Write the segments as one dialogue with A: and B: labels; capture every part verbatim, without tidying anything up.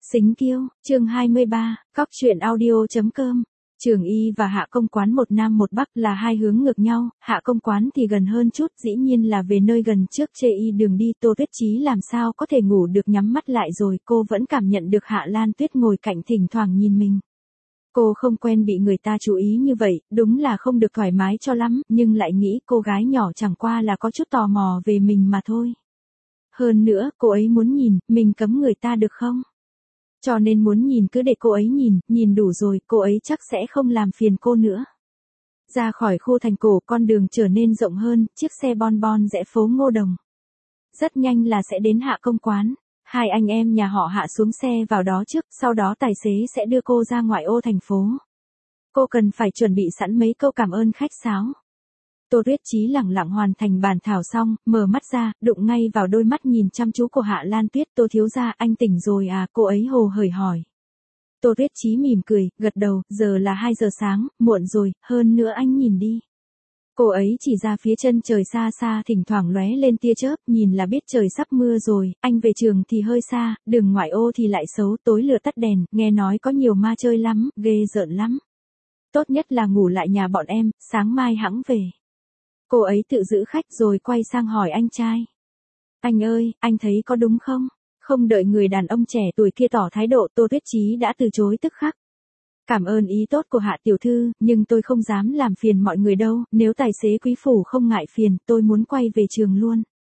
A: Xính Kiêu, chương hai mươi ba, cóc truyện audio.com. Trường Y và Hạ Công Quán một nam một bắc là hai hướng ngược nhau, Hạ Công Quán thì gần hơn chút, dĩ nhiên là về nơi gần trước chê y đường đi. Tô Tuyết Chí làm sao có thể ngủ được, nhắm mắt lại rồi cô vẫn cảm nhận được Hạ Lan Tuyết ngồi cạnh thỉnh thoảng nhìn mình. Cô không quen bị người ta chú ý như vậy, đúng là không được thoải mái cho lắm, nhưng lại nghĩ cô gái nhỏ chẳng qua là có chút tò mò về mình mà thôi. Hơn nữa, cô ấy muốn nhìn, mình cấm người ta được không? Cho nên muốn nhìn cứ để cô ấy nhìn, nhìn đủ rồi, cô ấy chắc sẽ không làm phiền cô nữa. Ra khỏi khu thành cổ, con đường trở nên rộng hơn, chiếc xe bon bon rẽ phố Ngô Đồng. Rất nhanh là sẽ đến Hạ Công Quán. Hai anh em nhà họ Hạ xuống xe vào đó trước, sau đó tài xế sẽ đưa cô ra ngoại ô thành phố. Cô cần phải chuẩn bị sẵn mấy câu cảm ơn khách sáo. Tô Tuyết Chí lẳng lặng hoàn thành bàn thảo xong, mở mắt ra, đụng ngay vào đôi mắt nhìn chăm chú của Hạ Lan Tuyết. Tô thiếu gia, anh tỉnh rồi à? Cô ấy hồ hởi hỏi. Tô Tuyết Chí mỉm cười, gật đầu, giờ là hai giờ sáng, muộn rồi, hơn nữa anh nhìn đi. Cô ấy chỉ ra phía chân trời xa xa thỉnh thoảng lóe lên tia chớp, nhìn là biết trời sắp mưa rồi. Anh về trường thì hơi xa, đường ngoại ô thì lại xấu, tối lửa tắt đèn, nghe nói có nhiều ma chơi lắm, ghê rợn lắm. Tốt nhất là ngủ lại nhà bọn em, sáng mai hẵng về. Cô ấy tự giữ khách rồi quay sang hỏi anh trai. Anh ơi, anh thấy có đúng không? Không đợi người đàn ông trẻ tuổi kia tỏ thái độ, Tô Tuyết Chí đã từ chối tức khắc. Cảm ơn ý tốt của Hạ tiểu thư, nhưng tôi không dám làm phiền mọi người đâu, nếu tài xế quý phủ không ngại phiền, tôi muốn quay về trường luôn.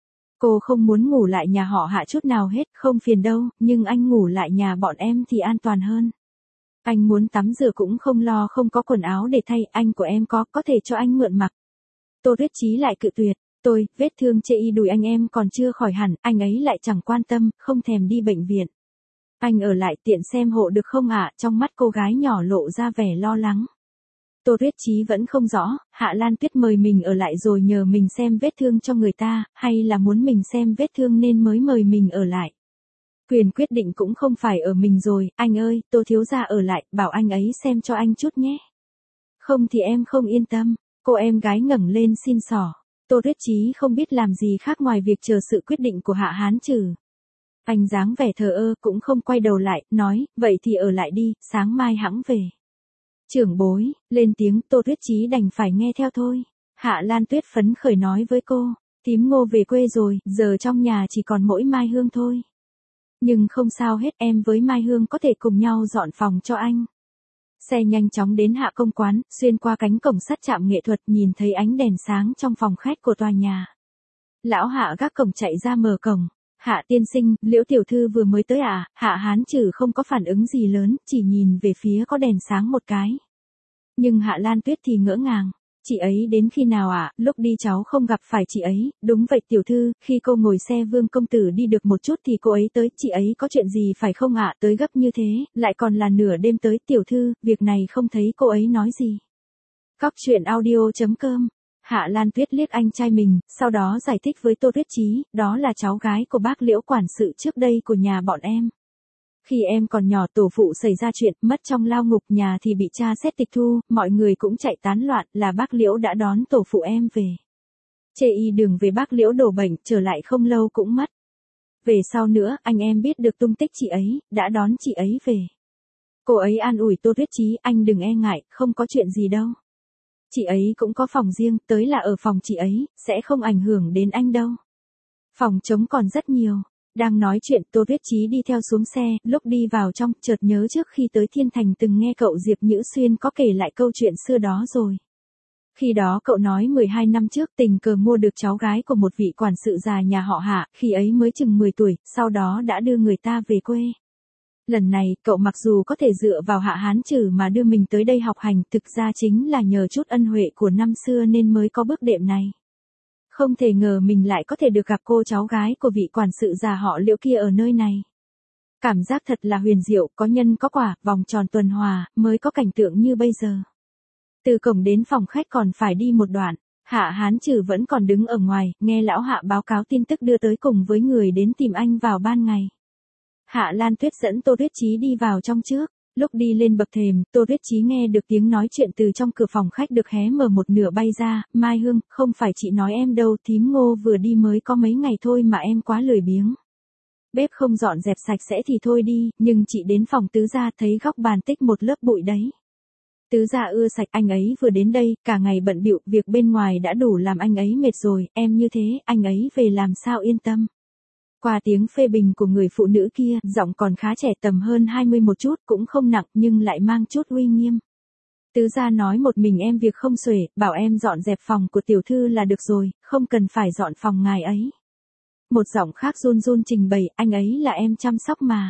A: Cô không muốn ngủ lại nhà họ Hạ chút nào hết, không phiền đâu, nhưng anh ngủ lại nhà bọn em thì an toàn hơn. Anh muốn tắm rửa cũng không lo không có quần áo để thay, anh của em có, có thể cho anh mượn mặc. Tô Tuyết Chí lại cự tuyệt, tôi, vết thương chê y đùi anh em còn chưa khỏi hẳn, anh ấy lại chẳng quan tâm, không thèm đi bệnh viện. Anh ở lại tiện xem hộ được không ạ? Trong mắt cô gái nhỏ lộ ra vẻ lo lắng. Tô Tuyết Chí vẫn không rõ, Hạ Lan Tuyết mời mình ở lại rồi nhờ mình xem vết thương cho người ta, hay là muốn mình xem vết thương nên mới mời mình ở lại. Quyền quyết định cũng không phải ở mình rồi, anh ơi, Tô thiếu gia ở lại, bảo anh ấy xem cho anh chút nhé. Không thì em không yên tâm. Cô em gái ngẩng lên xin xỏ. Tô Tuyết Chí không biết làm gì khác ngoài việc chờ sự quyết định của Hạ Hán Trừ. Anh dáng vẻ thờ ơ cũng không quay đầu lại, nói, vậy thì ở lại đi, sáng mai hẵng về. Trưởng bối, lên tiếng, Tô Tuyết Chí đành phải nghe theo thôi. Hạ Lan Tuyết phấn khởi nói với cô, thím Ngô về quê rồi, giờ trong nhà chỉ còn mỗi Mai Hương thôi. Nhưng không sao hết, em với Mai Hương có thể cùng nhau dọn phòng cho anh. Xe nhanh chóng đến Hạ Công Quán, xuyên qua cánh cổng sắt trạm nghệ thuật, nhìn thấy ánh đèn sáng trong phòng khách của tòa nhà. Lão Hạ gác cổng chạy ra mở cổng. Hạ tiên sinh, Liễu tiểu thư vừa mới tới à? Hạ Hán Trừ không có phản ứng gì lớn, chỉ nhìn về phía có đèn sáng một cái. Nhưng Hạ Lan Tuyết thì ngỡ ngàng. Chị ấy đến khi nào ạ? À? Lúc đi cháu không gặp phải chị ấy. Đúng vậy tiểu thư, khi cô ngồi xe Vương công tử đi được một chút thì cô ấy tới. Chị ấy có chuyện gì phải không ạ? À? Tới gấp như thế, lại còn là nửa đêm tới. Tiểu thư, việc này không thấy cô ấy nói gì. Cóc truyện audio.com. Hạ Lan Tuyết liếc anh trai mình, sau đó giải thích với Tô Tuyết Chí, đó là cháu gái của bác Liễu quản sự trước đây của nhà bọn em. Khi em còn nhỏ tổ phụ xảy ra chuyện, mất trong lao ngục, nhà thì bị tra xét tịch thu, mọi người cũng chạy tán loạn, là bác Liễu đã đón tổ phụ em về. Chê y đường về bác Liễu đổ bệnh, trở lại không lâu cũng mất. Về sau nữa, anh em biết được tung tích chị ấy, đã đón chị ấy về. Cô ấy an ủi Tô Tuyết Chí, anh đừng e ngại, không có chuyện gì đâu. Chị ấy cũng có phòng riêng, tới là ở phòng chị ấy, sẽ không ảnh hưởng đến anh đâu. Phòng trống còn rất nhiều. Đang nói chuyện, Tô Tuyết Chí đi theo xuống xe, lúc đi vào trong, chợt nhớ trước khi tới Thiên Thành từng nghe cậu Diệp Nhữ Xuyên có kể lại câu chuyện xưa đó rồi. Khi đó cậu nói mười hai năm trước tình cờ mua được cháu gái của một vị quản sự già nhà họ Hạ, khi ấy mới chừng mười tuổi, sau đó đã đưa người ta về quê. Lần này, cậu mặc dù có thể dựa vào Hạ Hán Trừ mà đưa mình tới đây học hành, thực ra chính là nhờ chút ân huệ của năm xưa nên mới có bước đệm này. Không thể ngờ mình lại có thể được gặp cô cháu gái của vị quản sự già họ Liễu kia ở nơi này. Cảm giác thật là huyền diệu, có nhân có quả, vòng tròn tuần hòa, mới có cảnh tượng như bây giờ. Từ cổng đến phòng khách còn phải đi một đoạn, Hạ Hán Trừ vẫn còn đứng ở ngoài, nghe lão Hạ báo cáo tin tức đưa tới cùng với người đến tìm anh vào ban ngày. Hạ Lan Tuyết dẫn Tô Tuyết Chí đi vào trong trước. Lúc đi lên bậc thềm, Tô Tuyết Chí nghe được tiếng nói chuyện từ trong cửa phòng khách được hé mở một nửa bay ra. Mai Hương, không phải chị nói em đâu, thím Ngô vừa đi mới có mấy ngày thôi mà em quá lười biếng. bếp không dọn dẹp sạch sẽ thì thôi đi, nhưng chị đến phòng tứ gia thấy góc bàn tích một lớp bụi đấy. Tứ gia ưa sạch, anh ấy vừa đến đây, cả ngày bận bịu, việc bên ngoài đã đủ làm anh ấy mệt rồi, em như thế, anh ấy về làm sao yên tâm. Qua tiếng phê bình của người phụ nữ kia, giọng còn khá trẻ, tầm hơn hai mươi một chút, cũng không nặng nhưng lại mang chút uy nghiêm. Tứ gia nói một mình em việc không xuể, bảo em dọn dẹp phòng của tiểu thư là được rồi, không cần phải dọn phòng ngài ấy. Một giọng khác run run trình bày, anh ấy là em chăm sóc mà.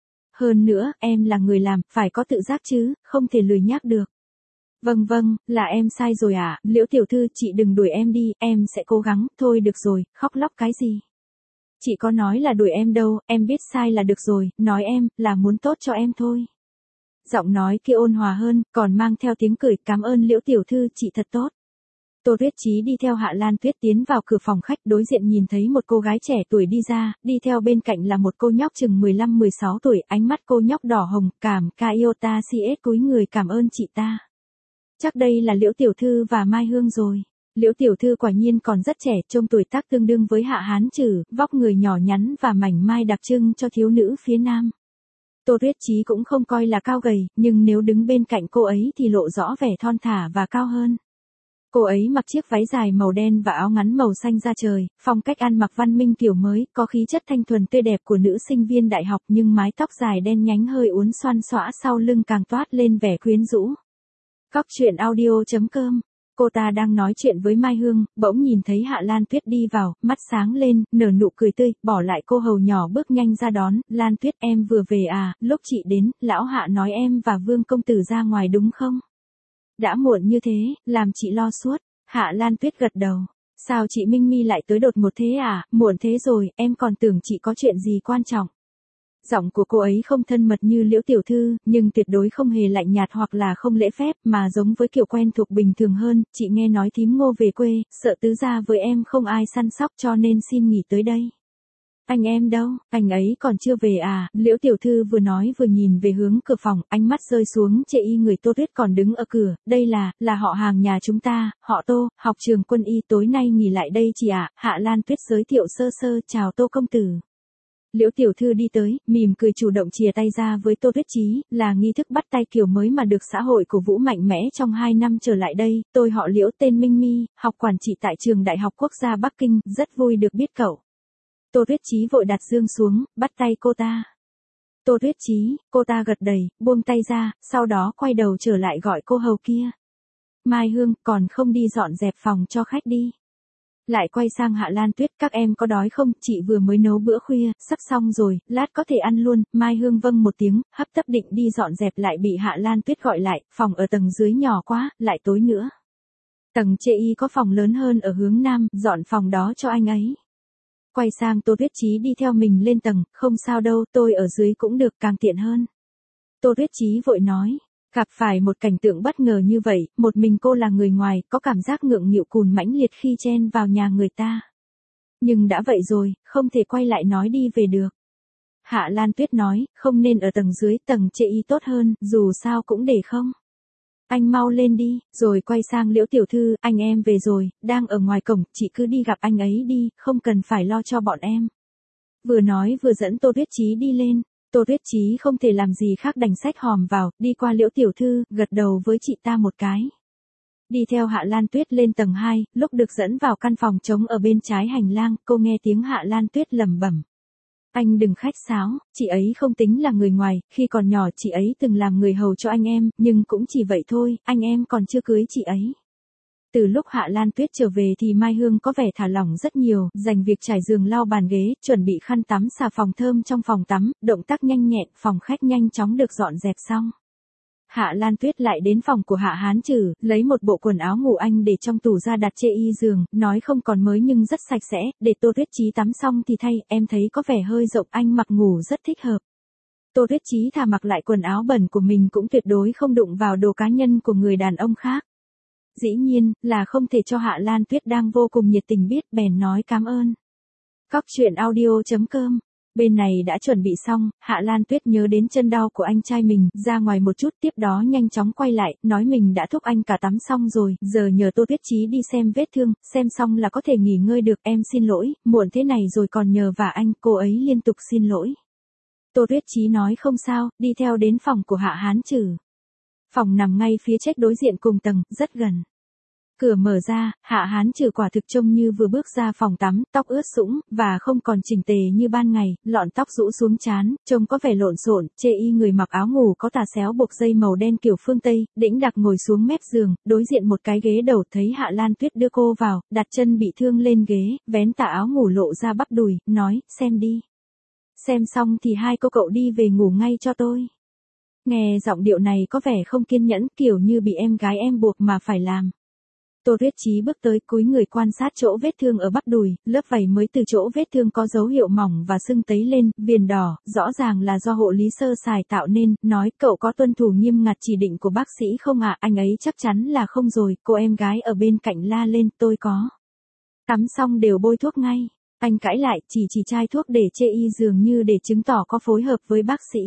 A: Hơn nữa, em là người làm, phải có tự giác chứ, không thể lười nhác được. Vâng vâng, là em sai rồi à, Liễu tiểu thư, chị đừng đuổi em đi, em sẽ cố gắng, thôi được rồi, khóc lóc cái gì. Chị có nói là đuổi em đâu, em biết sai là được rồi, nói em, là muốn tốt cho em thôi. Giọng nói kia ôn hòa hơn, còn mang theo tiếng cười, cảm ơn Liễu tiểu thư, chị thật tốt. Tô Tuyết Chí đi theo Hạ Lan Tuyết tiến vào cửa phòng khách, đối diện nhìn thấy một cô gái trẻ tuổi đi ra, đi theo bên cạnh là một cô nhóc chừng mười lăm mười sáu tuổi, ánh mắt cô nhóc đỏ hồng, cảm ca iota cs cúi người cảm ơn chị ta. Chắc đây là Liễu tiểu thư và Mai Hương rồi. Liễu tiểu thư quả nhiên còn rất trẻ, trông tuổi tác tương đương với Hạ Hán Trử, vóc người nhỏ nhắn và mảnh mai đặc trưng cho thiếu nữ phía Nam. Tô Tuyết Chí cũng không coi là cao gầy, nhưng nếu đứng bên cạnh cô ấy thì lộ rõ vẻ thon thả và cao hơn. Cô ấy mặc chiếc váy dài màu đen và áo ngắn màu xanh da trời, phong cách ăn mặc văn minh kiểu mới, có khí chất thanh thuần tươi đẹp của nữ sinh viên đại học, nhưng mái tóc dài đen nhánh hơi uốn xoăn xõa sau lưng càng toát lên vẻ quyến rũ. Cóc truyện audio chấm com. Cô ta đang nói chuyện với Mai Hương, bỗng nhìn thấy Hạ Lan Tuyết đi vào, mắt sáng lên, nở nụ cười tươi, bỏ lại cô hầu nhỏ bước nhanh ra đón. Lan Tuyết, em vừa về à, lúc chị đến, lão Hạ nói em và Vương công tử ra ngoài đúng không? Đã muộn như thế, làm chị lo suốt. Hạ Lan Tuyết gật đầu. Sao chị Minh Mi lại tới đột ngột thế à, muộn thế rồi, em còn tưởng chị có chuyện gì quan trọng. Giọng của cô ấy không thân mật như Liễu tiểu thư, nhưng tuyệt đối không hề lạnh nhạt hoặc là không lễ phép, mà giống với kiểu quen thuộc bình thường hơn. Chị nghe nói thím Ngô về quê, sợ tứ gia với em không ai săn sóc cho nên xin nghỉ tới đây. Anh em đâu, anh ấy còn chưa về à, Liễu tiểu thư vừa nói vừa nhìn về hướng cửa phòng, ánh mắt rơi xuống chệ y người Tô Tuyết còn đứng ở cửa, đây là, là họ hàng nhà chúng ta, họ Tô, học trường quân y tối nay nghỉ lại đây chị ạ. Hạ Lan Tuyết giới thiệu sơ sơ, chào Tô công tử. Liễu tiểu thư đi tới, mỉm cười chủ động chìa tay ra với Tô Tuyết Chí, là nghi thức bắt tay kiểu mới mà được xã hội cổ vũ mạnh mẽ trong hai năm trở lại đây. Tôi họ Liễu, tên Minh Mi, học quản trị tại trường Đại học Quốc gia Bắc Kinh, rất vui được biết cậu. Tô Tuyết Chí vội đặt dương xuống, bắt tay cô ta. Tô Tuyết Chí, cô ta gật đầy, buông tay ra, sau đó quay đầu trở lại gọi cô hầu kia. Mai Hương, còn không đi dọn dẹp phòng cho khách đi. Lại quay sang Hạ Lan Tuyết, các em có đói không, chị vừa mới nấu bữa khuya, sắp xong rồi, lát có thể ăn luôn. Mai Hương vâng một tiếng, hấp tấp định đi dọn dẹp lại bị Hạ Lan Tuyết gọi lại, phòng ở tầng dưới nhỏ quá, lại tối nữa. Tầng chê y có phòng lớn hơn ở hướng Nam, dọn phòng đó cho anh ấy. Quay sang Tô Tuyết Chí đi theo mình lên tầng, không sao đâu, tôi ở dưới cũng được, càng tiện hơn. Tô Tuyết Chí vội nói. Gặp phải một cảnh tượng bất ngờ như vậy, một mình cô là người ngoài, có cảm giác ngượng nghịu cùn mãnh liệt khi chen vào nhà người ta. Nhưng đã vậy rồi, không thể quay lại nói đi về được. Hạ Lan Tuyết nói, không nên ở tầng dưới, tầng chê y tốt hơn, dù sao cũng để không. Anh mau lên đi, rồi quay sang Liễu tiểu thư, anh em về rồi, đang ở ngoài cổng, chị cứ đi gặp anh ấy đi, không cần phải lo cho bọn em. Vừa nói vừa dẫn Tô Tuyết Chí đi lên. Tô Tuyết Chí không thể làm gì khác đành xách hòm vào, đi qua Liễu tiểu thư, gật đầu với chị ta một cái. Đi theo Hạ Lan Tuyết lên tầng hai, lúc được dẫn vào căn phòng trống ở bên trái hành lang, cô nghe tiếng Hạ Lan Tuyết lẩm bẩm. Anh đừng khách sáo, chị ấy không tính là người ngoài, khi còn nhỏ chị ấy từng làm người hầu cho anh em, nhưng cũng chỉ vậy thôi, anh em còn chưa cưới chị ấy. Từ lúc Hạ Lan Tuyết trở về thì Mai Hương có vẻ thả lỏng rất nhiều, dành việc trải giường lau bàn ghế, chuẩn bị khăn tắm xà phòng thơm trong phòng tắm, động tác nhanh nhẹn, phòng khách nhanh chóng được dọn dẹp xong. Hạ Lan Tuyết lại đến phòng của Hạ Hán Trử, lấy một bộ quần áo ngủ anh để trong tủ ra đặt chê y giường, nói không còn mới nhưng rất sạch sẽ, để Tô Tuyết Chí tắm xong thì thay, em thấy có vẻ hơi rộng, anh mặc ngủ rất thích hợp. Tô Tuyết Chí thà mặc lại quần áo bẩn của mình cũng tuyệt đối không đụng vào đồ cá nhân của người đàn ông khác. Dĩ nhiên, là không thể cho Hạ Lan Tuyết đang vô cùng nhiệt tình biết, bèn nói cảm ơn. Cóc truyện audio chấm com Bên này đã chuẩn bị xong, Hạ Lan Tuyết nhớ đến chân đau của anh trai mình, ra ngoài một chút tiếp đó nhanh chóng quay lại, nói mình đã thúc anh cả tắm xong rồi, giờ nhờ Tô Tuyết Chí đi xem vết thương, xem xong là có thể nghỉ ngơi được, em xin lỗi, muộn thế này rồi còn nhờ vả anh, cô ấy liên tục xin lỗi. Tô Tuyết Chí nói không sao, đi theo đến phòng của Hạ Hán Trừ. Phòng nằm ngay phía trách đối diện cùng tầng, rất gần. Cửa mở ra, Hạ Hán Trừ quả thực trông như vừa bước ra phòng tắm, tóc ướt sũng, và không còn chỉnh tề như ban ngày, lọn tóc rũ xuống trán, trông có vẻ lộn xộn, chê y người mặc áo ngủ có tà xéo buộc dây màu đen kiểu phương Tây, đĩnh đặc ngồi xuống mép giường, đối diện một cái ghế đầu, thấy Hạ Lan Tuyết đưa cô vào, đặt chân bị thương lên ghế, vén tà áo ngủ lộ ra bắp đùi, nói, xem đi. Xem xong thì hai cô cậu đi về ngủ ngay cho tôi. Nghe giọng điệu này có vẻ không kiên nhẫn, kiểu như bị em gái em buộc mà phải làm. Tô Tuyết Chí bước tới cúi người quan sát chỗ vết thương ở bắp đùi, lớp vảy mới từ chỗ vết thương có dấu hiệu mỏng và sưng tấy lên, viền đỏ, rõ ràng là do hộ lý sơ sài tạo nên, nói cậu có tuân thủ nghiêm ngặt chỉ định của bác sĩ không ạ, anh ấy chắc chắn là không rồi, cô em gái ở bên cạnh la lên, tôi có. Tắm xong đều bôi thuốc ngay, anh cãi lại, chỉ chỉ chai thuốc để chê y dường như để chứng tỏ có phối hợp với bác sĩ.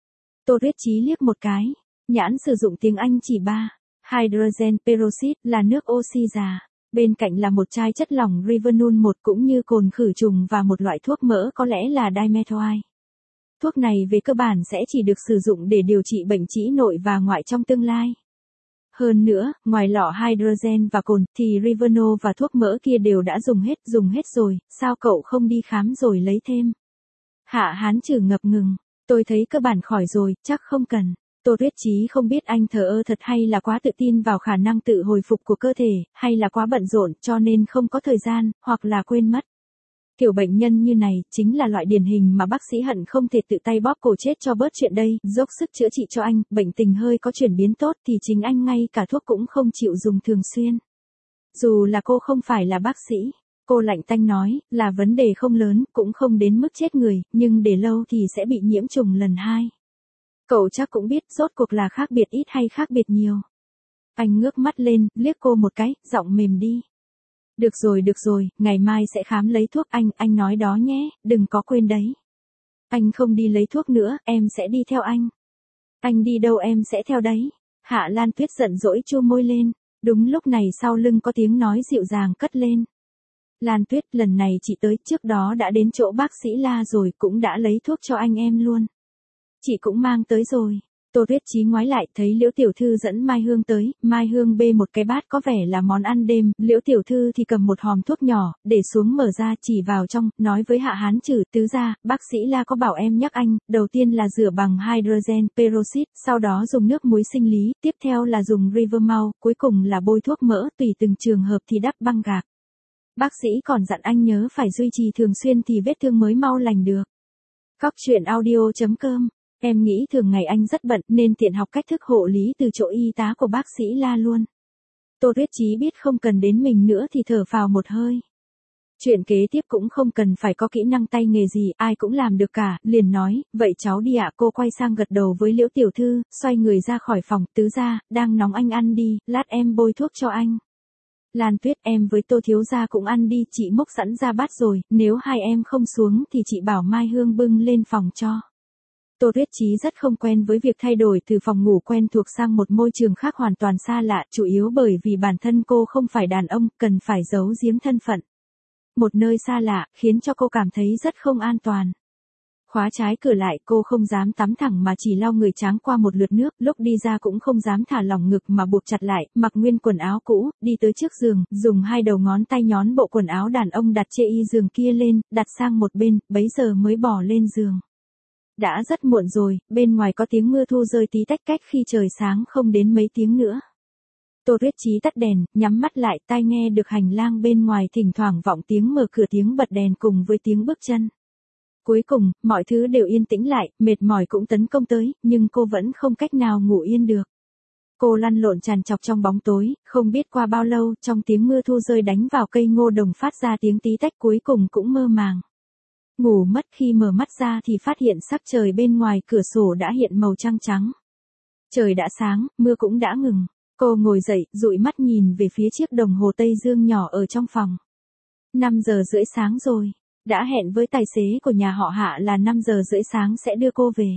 A: Tô Tuyết Chí liếc một cái, nhãn sử dụng tiếng Anh chỉ ba. Hydrogen peroxide là nước oxy già. Bên cạnh là một chai chất lỏng Rivanol một cũng như cồn khử trùng và một loại thuốc mỡ có lẽ là dimethoate. Thuốc này về cơ bản sẽ chỉ được sử dụng để điều trị bệnh trĩ nội và ngoại trong tương lai. Hơn nữa, ngoài lọ hydrogen và cồn thì Rivanol và thuốc mỡ kia đều đã dùng hết, dùng hết rồi, sao cậu không đi khám rồi lấy thêm? Hạ Hán Trừ ngập ngừng, tôi thấy cơ bản khỏi rồi, chắc không cần. Tô Tuyết Chí không biết anh thờ ơ thật hay là quá tự tin vào khả năng tự hồi phục của cơ thể, hay là quá bận rộn cho nên không có thời gian, hoặc là quên mất. Kiểu bệnh nhân như này, chính là loại điển hình mà bác sĩ hận không thể tự tay bóp cổ chết cho bớt chuyện đây, dốc sức chữa trị cho anh, bệnh tình hơi có chuyển biến tốt thì chính anh ngay cả thuốc cũng không chịu dùng thường xuyên. Dù là cô không phải là bác sĩ, cô lạnh tanh nói, là vấn đề không lớn, cũng không đến mức chết người, nhưng để lâu thì sẽ bị nhiễm trùng lần hai. Cậu chắc cũng biết rốt cuộc là khác biệt ít hay khác biệt nhiều. Anh ngước mắt lên, liếc cô một cái, giọng mềm đi. Được rồi được rồi, ngày mai sẽ khám lấy thuốc anh, anh nói đó nhé, đừng có quên đấy. Anh không đi lấy thuốc nữa, em sẽ đi theo anh. Anh đi đâu em sẽ theo đấy. Hạ Lan Tuyết giận dỗi chu môi lên. Đúng lúc này sau lưng có tiếng nói dịu dàng cất lên. Lan Tuyết, lần này chị tới, trước đó đã đến chỗ bác sĩ La rồi, cũng đã lấy thuốc cho anh em luôn. Chị cũng mang tới rồi. Tô Tuyết Chí ngoái lại, thấy Liễu tiểu thư dẫn Mai Hương tới, Mai Hương bê một cái bát có vẻ là món ăn đêm, Liễu tiểu thư thì cầm một hòm thuốc nhỏ, để xuống mở ra, chỉ vào trong, nói với Hạ Hán Trừ, tứ gia, bác sĩ La có bảo em nhắc anh, đầu tiên là rửa bằng hydrogen peroxide, sau đó dùng nước muối sinh lý, tiếp theo là dùng Rivermouth, cuối cùng là bôi thuốc mỡ, tùy từng trường hợp thì đắp băng gạc. Bác sĩ còn dặn anh nhớ phải duy trì thường xuyên thì vết thương mới mau lành được. Cóc truyện audio chấm com. Em nghĩ thường ngày anh rất bận nên tiện học cách thức hộ lý từ chỗ y tá của bác sĩ La luôn. Tô Tuyết Chí biết không cần đến mình nữa thì thở phào một hơi. Chuyện kế tiếp cũng không cần phải có kỹ năng tay nghề gì, ai cũng làm được cả, liền nói, vậy cháu đi ạ. Cô quay sang gật đầu với Liễu tiểu thư, xoay người ra khỏi phòng, tứ gia, đang nóng anh ăn đi, lát em bôi thuốc cho anh. Lan Tuyết, em với Tô thiếu gia cũng ăn đi, chị múc sẵn ra bát rồi, nếu hai em không xuống thì chị bảo Mai Hương bưng lên phòng cho. Tô Tuyết Chí rất không quen với việc thay đổi từ phòng ngủ quen thuộc sang một môi trường khác hoàn toàn xa lạ, chủ yếu bởi vì bản thân cô không phải đàn ông, cần phải giấu giếm thân phận. Một nơi xa lạ, khiến cho cô cảm thấy rất không an toàn. Khóa trái cửa lại, cô không dám tắm thẳng mà chỉ lau người tráng qua một lượt nước, lúc đi ra cũng không dám thả lỏng ngực mà buộc chặt lại, mặc nguyên quần áo cũ, đi tới trước giường, dùng hai đầu ngón tay nhón bộ quần áo đàn ông đặt chê y giường kia lên, đặt sang một bên, bấy giờ mới bỏ lên giường. Đã rất muộn rồi, bên ngoài có tiếng mưa thu rơi tí tách cách khi trời sáng không đến mấy tiếng nữa. Tô Tuyết Chí tắt đèn, nhắm mắt lại, tai nghe được hành lang bên ngoài thỉnh thoảng vọng tiếng mở cửa, tiếng bật đèn cùng với tiếng bước chân. Cuối cùng, mọi thứ đều yên tĩnh lại, mệt mỏi cũng tấn công tới, nhưng cô vẫn không cách nào ngủ yên được. Cô lăn lộn tràn trọc trong bóng tối, không biết qua bao lâu, trong tiếng mưa thu rơi đánh vào cây ngô đồng phát ra tiếng tí tách, cuối cùng cũng mơ màng. Ngủ mất, khi mở mắt ra thì phát hiện sắc trời bên ngoài cửa sổ đã hiện màu trăng trắng. Trời đã sáng, mưa cũng đã ngừng. Cô ngồi dậy, dụi mắt nhìn về phía chiếc đồng hồ Tây Dương nhỏ ở trong phòng. năm giờ rưỡi sáng rồi. Đã hẹn với tài xế của nhà họ Hạ là năm giờ rưỡi sáng sẽ đưa cô về.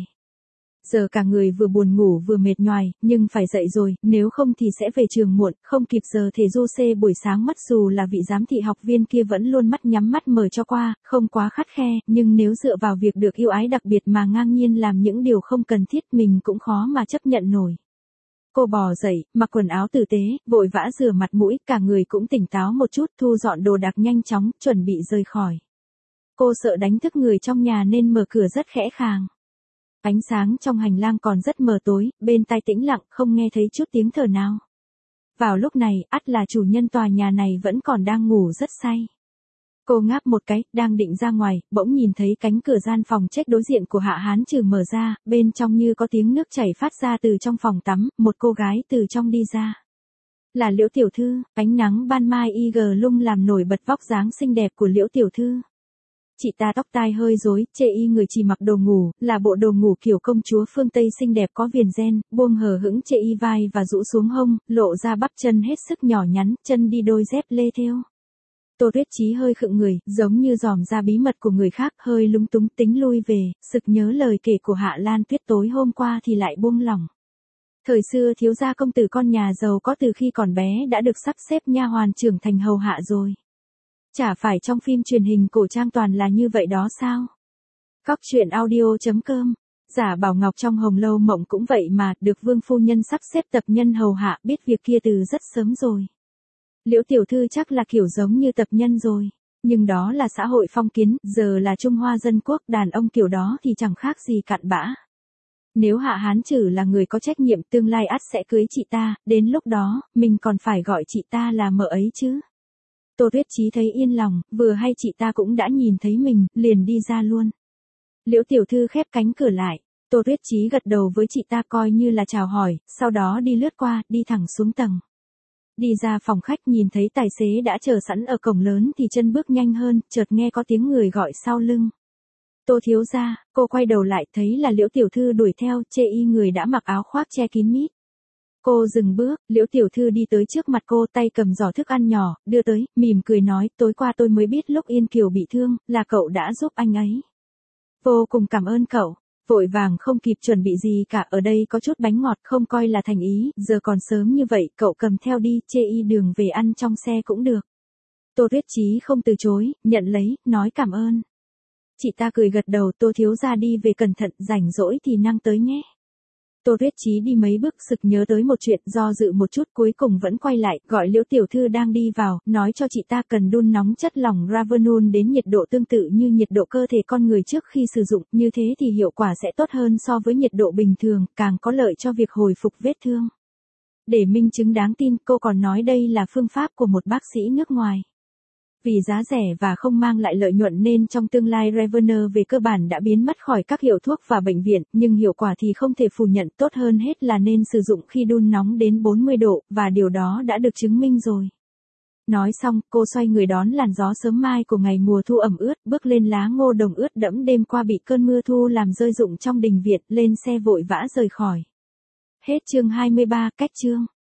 A: Giờ cả người vừa buồn ngủ vừa mệt nhoài, nhưng phải dậy rồi, nếu không thì sẽ về trường muộn, không kịp giờ thể du xê buổi sáng mất. Dù là vị giám thị học viên kia vẫn luôn mắt nhắm mắt mở cho qua, không quá khắt khe, nhưng nếu dựa vào việc được yêu ái đặc biệt mà ngang nhiên làm những điều không cần thiết mình cũng khó mà chấp nhận nổi. Cô bò dậy, mặc quần áo tử tế, vội vã rửa mặt mũi, cả người cũng tỉnh táo một chút, thu dọn đồ đạc nhanh chóng, chuẩn bị rời khỏi. Cô sợ đánh thức người trong nhà nên mở cửa rất khẽ khàng. Ánh sáng trong hành lang còn rất mờ tối, bên tai tĩnh lặng, không nghe thấy chút tiếng thở nào. Vào lúc này, ắt là chủ nhân tòa nhà này vẫn còn đang ngủ rất say. Cô ngáp một cái, đang định ra ngoài, bỗng nhìn thấy cánh cửa gian phòng check đối diện của Hạ Hán Trừ mở ra, bên trong như có tiếng nước chảy phát ra từ trong phòng tắm, một cô gái từ trong đi ra. Là Liễu tiểu thư, ánh nắng ban mai y gờ lung làm nổi bật vóc dáng xinh đẹp của Liễu tiểu thư. Chị ta tóc tai hơi rối, chê y người chỉ mặc đồ ngủ, là bộ đồ ngủ kiểu công chúa phương Tây xinh đẹp có viền ren, buông hờ hững chê y vai và rũ xuống hông, lộ ra bắp chân hết sức nhỏ nhắn, chân đi đôi dép lê thêu. Tô Tuyết Chí hơi khựng người, giống như dòm ra bí mật của người khác, hơi lúng túng tính lui về, sực nhớ lời kể của Hạ Lan Tuyết tối hôm qua thì lại buông lỏng. Thời xưa thiếu gia công tử con nhà giàu có từ khi còn bé đã được sắp xếp nha hoàn trưởng thành hầu hạ rồi. Chả phải trong phim truyền hình cổ trang toàn là như vậy đó sao? Cóc truyện audio chấm com. Giả Bảo Ngọc trong Hồng Lâu Mộng cũng vậy mà, được vương phu nhân sắp xếp tập nhân hầu hạ, biết việc kia từ rất sớm rồi. Liễu tiểu thư chắc là kiểu giống như tập nhân rồi, nhưng đó là xã hội phong kiến, giờ là Trung Hoa dân quốc, đàn ông kiểu đó thì chẳng khác gì cặn bã. Nếu Hạ Hán Trừ là người có trách nhiệm tương lai ắt sẽ cưới chị ta, đến lúc đó, mình còn phải gọi chị ta là mợ ấy chứ. Tô Tuyết Chí thấy yên lòng, vừa hay chị ta cũng đã nhìn thấy mình, liền đi ra luôn. Liễu tiểu thư khép cánh cửa lại, Tô Tuyết Chí gật đầu với chị ta coi như là chào hỏi, sau đó đi lướt qua, đi thẳng xuống tầng. Đi ra phòng khách nhìn thấy tài xế đã chờ sẵn ở cổng lớn thì chân bước nhanh hơn, chợt nghe có tiếng người gọi sau lưng. Tô thiếu gia, cô quay đầu lại thấy là Liễu tiểu thư đuổi theo, chê y người đã mặc áo khoác che kín mít. Cô dừng bước, Liễu tiểu thư đi tới trước mặt cô, tay cầm giỏ thức ăn nhỏ, đưa tới, mỉm cười nói, tối qua tôi mới biết lúc Yên Kiều bị thương, là cậu đã giúp anh ấy. Vô cùng cảm ơn cậu, vội vàng không kịp chuẩn bị gì cả, ở đây có chút bánh ngọt không coi là thành ý, giờ còn sớm như vậy, cậu cầm theo đi, chê y đường về ăn trong xe cũng được. Tô Tuyết Chí không từ chối, nhận lấy, nói cảm ơn. Chị ta cười gật đầu, Tô thiếu gia đi về cẩn thận, rảnh rỗi thì năng tới nhé. Tô Tuyết Chí đi mấy bước sực nhớ tới một chuyện, do dự một chút cuối cùng vẫn quay lại, gọi Liễu tiểu thư đang đi vào, nói cho chị ta cần đun nóng chất lỏng Ravenol đến nhiệt độ tương tự như nhiệt độ cơ thể con người trước khi sử dụng, như thế thì hiệu quả sẽ tốt hơn so với nhiệt độ bình thường, càng có lợi cho việc hồi phục vết thương. Để minh chứng đáng tin, cô còn nói đây là phương pháp của một bác sĩ nước ngoài. Vì giá rẻ và không mang lại lợi nhuận nên trong tương lai Ravenol về cơ bản đã biến mất khỏi các hiệu thuốc và bệnh viện, nhưng hiệu quả thì không thể phủ nhận, tốt hơn hết là nên sử dụng khi đun nóng đến bốn mươi độ, và điều đó đã được chứng minh rồi. Nói xong, cô xoay người đón làn gió sớm mai của ngày mùa thu ẩm ướt, bước lên lá ngô đồng ướt đẫm đêm qua bị cơn mưa thu làm rơi rụng trong đình viện, lên xe vội vã rời khỏi. Hết chương hai mươi ba, cách chương.